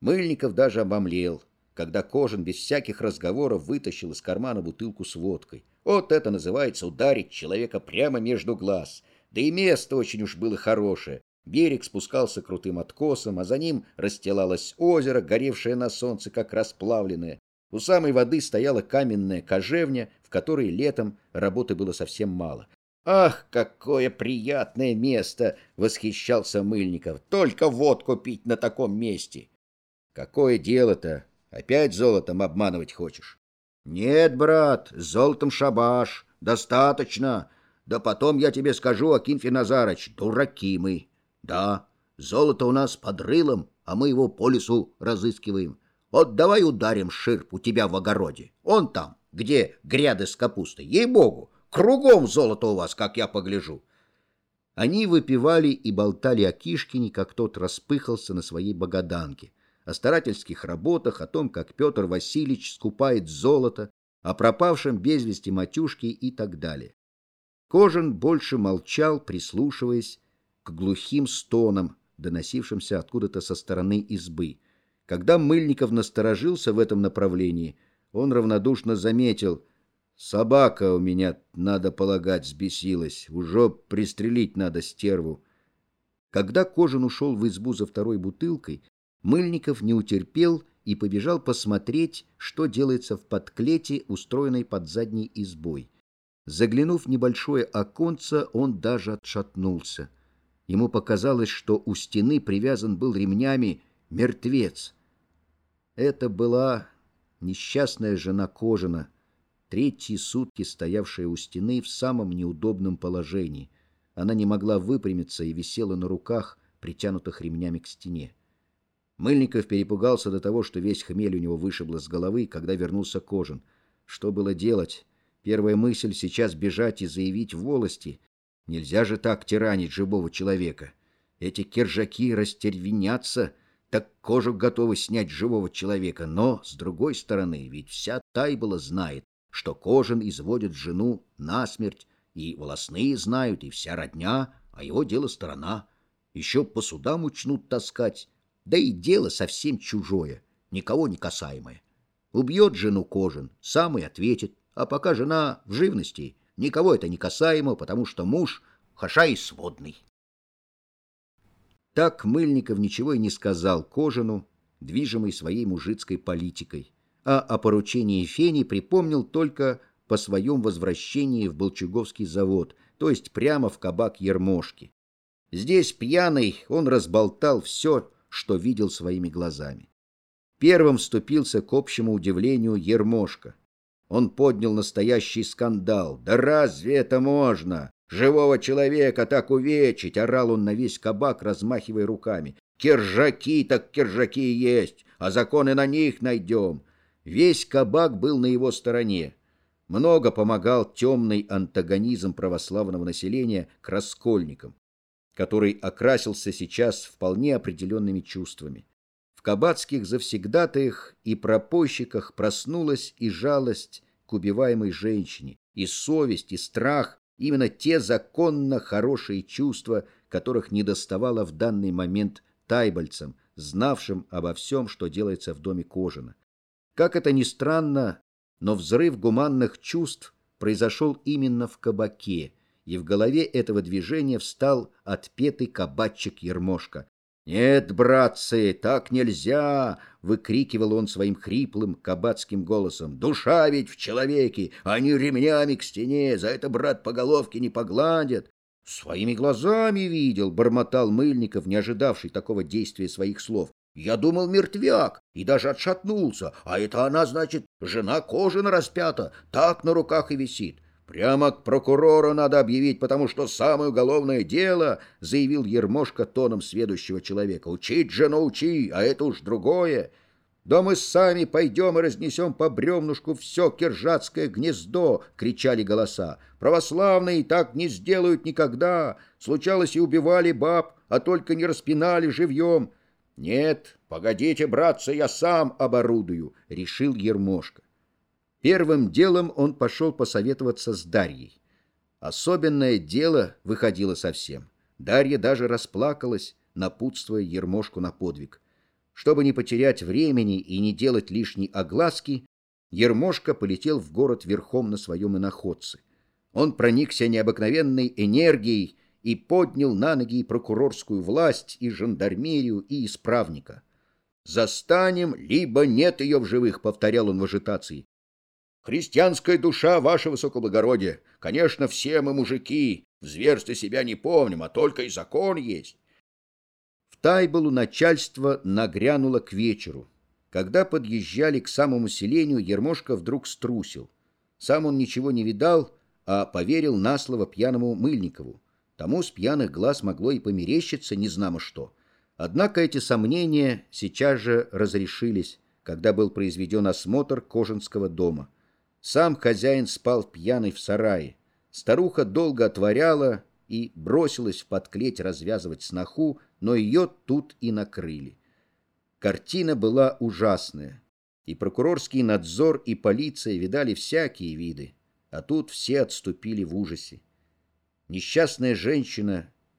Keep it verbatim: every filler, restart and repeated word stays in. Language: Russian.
Мыльников даже обомлел, когда Кожин без всяких разговоров вытащил из кармана бутылку с водкой. Вот это называется ударить человека прямо между глаз. Да и место очень уж было хорошее. Берег спускался крутым откосом, а за ним расстилалось озеро, горевшее на солнце, как расплавленное. У самой воды стояла каменная кожевня, в которой летом работы было совсем мало. «Ах, какое приятное место!» — восхищался Мыльников. «Только водку пить на таком месте!» «Какое дело-то? Опять золотом обманывать хочешь?» «Нет, брат, с золотом шабаш. Достаточно. Да потом я тебе скажу, Акинфий Назарыч, дураки мы. Да, золото у нас под рылом, а мы его по лесу разыскиваем. Вот давай ударим ширп у тебя в огороде. Он там, где гряды с капустой. Ей-богу, кругом золото у вас, как я погляжу». Они выпивали и болтали о Кишкине, как тот распыхался на своей богоданке, о старательских работах, о том, как Петр Васильевич скупает золото, о пропавшем без вести Матюшке и так далее. Кожин больше молчал, прислушиваясь к глухим стонам, доносившимся откуда-то со стороны избы. Когда Мыльников насторожился в этом направлении, он равнодушно заметил: «Собака у меня, надо полагать, взбесилась. Уже пристрелить надо стерву». Когда Кожин ушел в избу за второй бутылкой, Мыльников не утерпел и побежал посмотреть, что делается в подклете, устроенной под задней избой. Заглянув в небольшое оконце, он даже отшатнулся. Ему показалось, что у стены привязан был ремнями мертвец. Это была несчастная жена Кожина, третьи сутки стоявшая у стены в самом неудобном положении. Она не могла выпрямиться и висела на руках, притянутых ремнями к стене. Мыльников перепугался до того, что весь хмель у него вышибло с головы, когда вернулся Кожин. Что было делать? Первая мысль — сейчас бежать и заявить в волости. Нельзя же так тиранить живого человека. Эти киржаки растервенятся, так кожу готовы снять живого человека. Но, с другой стороны, ведь вся Тайбола знает, что Кожин изводит жену насмерть, и волосные знают, и вся родня, а его дело сторона. Еще по судам учнут таскать. Да и дело совсем чужое, никого не касаемое. Убьет жену Кожин, сам и ответит, а пока жена в живности, никого это не касаемо, потому что муж хаша и сводный. Так Мыльников ничего и не сказал Кожину, движимый своей мужицкой политикой, а о поручении Фени припомнил только по своем возвращении в Болчуговский завод, то есть прямо в кабак Ермошки. Здесь пьяный он разболтал все, что видел своими глазами. Первым вступился к общему удивлению Ермошка. Он поднял настоящий скандал. «Да разве это можно? Живого человека так увечить!» — орал он на весь кабак, размахивая руками. «Киржаки так киржаки есть, а законы на них найдем!» Весь кабак был на его стороне. Много помогал темный антагонизм православного населения к раскольникам, который окрасился сейчас вполне определенными чувствами. В кабацких завсегдатаях и пропойщиках проснулась и жалость к убиваемой женщине, и совесть, и страх, именно те законно хорошие чувства, которых недоставало в данный момент тайбольцам, знавшим обо всем, что делается в доме Кожина. Как это ни странно, но взрыв гуманных чувств произошел именно в кабаке, и в голове этого движения встал отпетый кабачик Ермошка. «Нет, братцы, так нельзя!» — выкрикивал он своим хриплым кабацким голосом. «Душа ведь в человеке, они ремнями к стене, за это, брат, по головке не погладят!» «Своими глазами видел!» — бормотал Мыльников, не ожидавший такого действия своих слов. «Я думал, мертвяк, и даже отшатнулся, а это она, значит, жена Кожина распята, так на руках и висит. Прямо к прокурору надо объявить, потому что самое уголовное дело, — заявил Ермошка тоном сведущего человека. — Учить жену учи, а это уж другое. Да мы сами пойдем и разнесем по бревнушку все киржатское гнездо, — кричали голоса. Православные так не сделают никогда. Случалось, и убивали баб, а только не распинали живьем. — Нет, погодите, братцы, я сам оборудую, — решил Ермошка. Первым делом он пошел посоветоваться с Дарьей. Особенное дело выходило совсем. Дарья даже расплакалась, напутствуя Ермошку на подвиг. Чтобы не потерять времени и не делать лишней огласки, Ермошка полетел в город верхом на своем иноходце. Он проникся необыкновенной энергией и поднял на ноги и прокурорскую власть, и жандармерию, и исправника. «Застанем, либо нет ее в живых», — повторял он в ажитации. «Христианская душа, ваше высокоблагородие! Конечно, все мы мужики, в зверстве себя не помним, а только и закон есть». В Тайболу начальство нагрянуло к вечеру. Когда подъезжали к самому селению, Ермошка вдруг струсил. Сам он ничего не видал, а поверил на слово пьяному Мыльникову. Тому с пьяных глаз могло и померещиться незнамо что. Однако эти сомнения сейчас же разрешились, когда был произведен осмотр Кожинского дома. Сам хозяин спал пьяный в сарае. Старуха долго отворяла и бросилась в подклеть развязывать сноху, но ее тут и накрыли. Картина была ужасная. И прокурорский надзор, и полиция видали всякие виды, а тут все отступили в ужасе. Несчастная женщина